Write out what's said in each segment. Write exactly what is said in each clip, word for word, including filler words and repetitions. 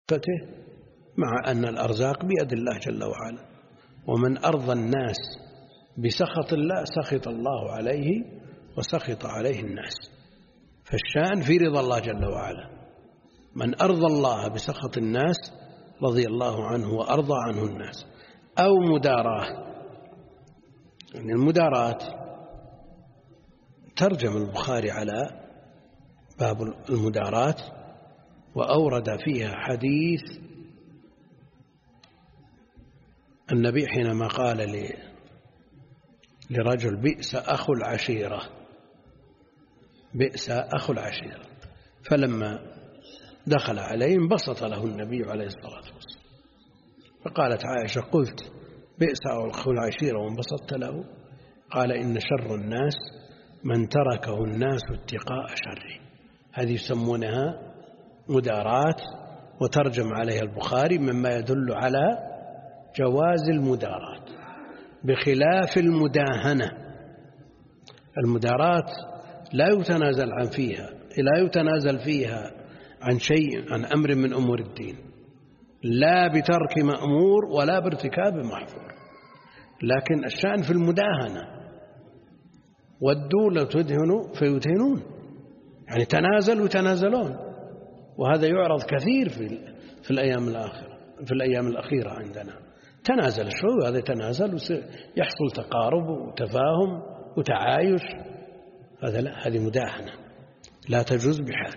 مع أن الأرزاق بيد الله جل وعلا، ومن أرضى الناس بسخط الله سخط الله عليه وسخط عليه الناس. فالشأن في رضا الله جل وعلا، من أرضى الله بسخط الناس رضي الله عنه وأرضى عنه الناس. أو مداراة، يعني المداراة ترجم البخاري على باب المداراة وأورد فيها حديث النبي حينما قال لرجل بئس أخو العشيرة، بئس أخو العشيرة، فلما دخل عليه انبسط له النبي عليه الصلاة والسلام، فقالت عائشة قلت بئس أخو العشيرة وانبسطت له؟ قال إن شر الناس من تركه الناس اتقاء شره. هذه يسمونها مدارات، وترجم عليها البخاري مما يدل على جواز المدارات بخلاف المداهنة. المدارات لا يتنازل عن فيها لا يتنازل فيها عن شيء، عن أمر من أمور الدين، لا بترك مأمور ولا بارتكاب محظور. لكن الشأن في المداهنة، ودوا لو تدهنوا فيدهنون، يعني تنازل وتنازلون. وهذا يعرض كثير في في الأيام الآخرة في الأيام الأخيرة عندنا، تنازل شوي وهذا يتنازل ويحصل تقارب وتفاهم وتعايش. هذا لا، هذه مداهنة لا تجوز بحال.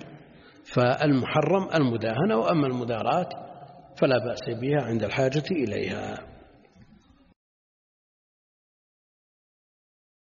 فالمحرم المداهنة، وأما المدارات فلا بأس بها عند الحاجة إليها.